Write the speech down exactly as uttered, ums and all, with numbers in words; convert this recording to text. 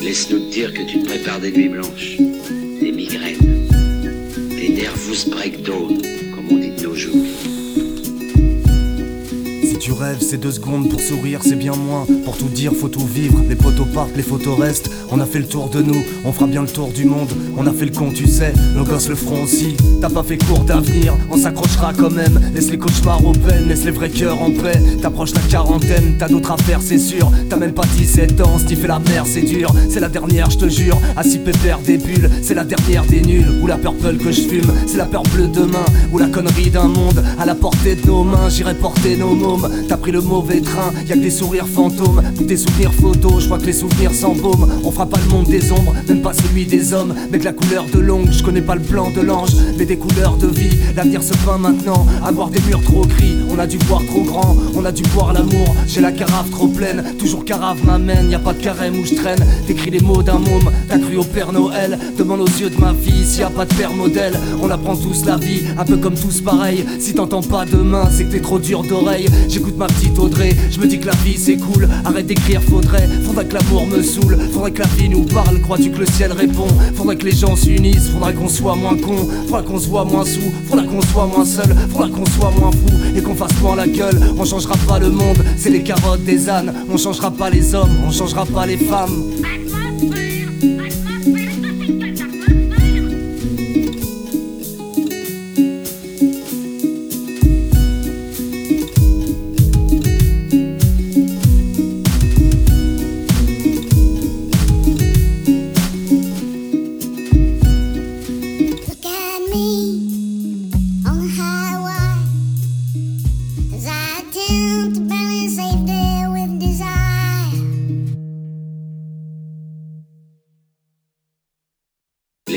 Laisse-nous te dire que tu te prépares des nuits blanches, des migraines, des nervous breakdown, comme on dit de nos jours. Si tu rêves, c'est deux secondes pour sourire, c'est bien moins. Pour tout dire, faut tout vivre. Les potos partent, les photos restent. On a fait le tour de nous, on fera bien le tour du monde. On a fait le con, tu sais, nos gosses le feront aussi. T'as pas fait cours d'avenir, on s'accrochera quand même. Laisse les cauchemars aux peines, laisse les vrais cœurs en paix. T'approches la quarantaine, t'as d'autres affaires, c'est sûr. T'as même pas dix-sept ans, si fait la mer, c'est dur. C'est la dernière, je te jure, assis pépère des bulles. C'est la dernière des nuls, ou la purple que je fume. C'est la peur bleue demain, ou la connerie d'un monde à la portée de nos mains. J'irai porter nos mômes. T'as pris le mauvais train, y'a que des sourires fantômes. Tous tes souvenirs photos, je crois que les souvenirs s'embaument. On fera pas le monde des ombres, même pas celui des hommes. Mais que la couleur de l'ongle, je connais pas le plan de l'ange. Mais des couleurs de vie, l'avenir se peint maintenant. Avoir des murs trop gris, on a dû boire trop grand. On a dû boire l'amour, j'ai la carafe trop pleine. Toujours carafe m'amène, y'a pas de carême où je traîne. T'écris les mots d'un môme, t'as cru au Père Noël. Demande aux yeux de ma fille s'il y a pas de père modèle. On apprend tous la vie, un peu comme tous pareil. Si t'entends pas demain, c'est que t'es trop dur d'oreille. J'écoute ma petite Audrey, je me dis que la vie c'est cool. Arrête d'écrire, faudrait, faudrait que l'amour me saoule. Faudrait que la vie nous parle, crois-tu que le ciel répond? Faudrait que les gens s'unissent, faudrait qu'on soit moins con. Faudrait qu'on se voit moins sous, faudrait qu'on soit moins seul. Faudrait qu'on soit moins fou et qu'on fasse moins la gueule. On changera pas le monde, c'est les carottes des ânes. On changera pas les hommes, on changera pas les femmes.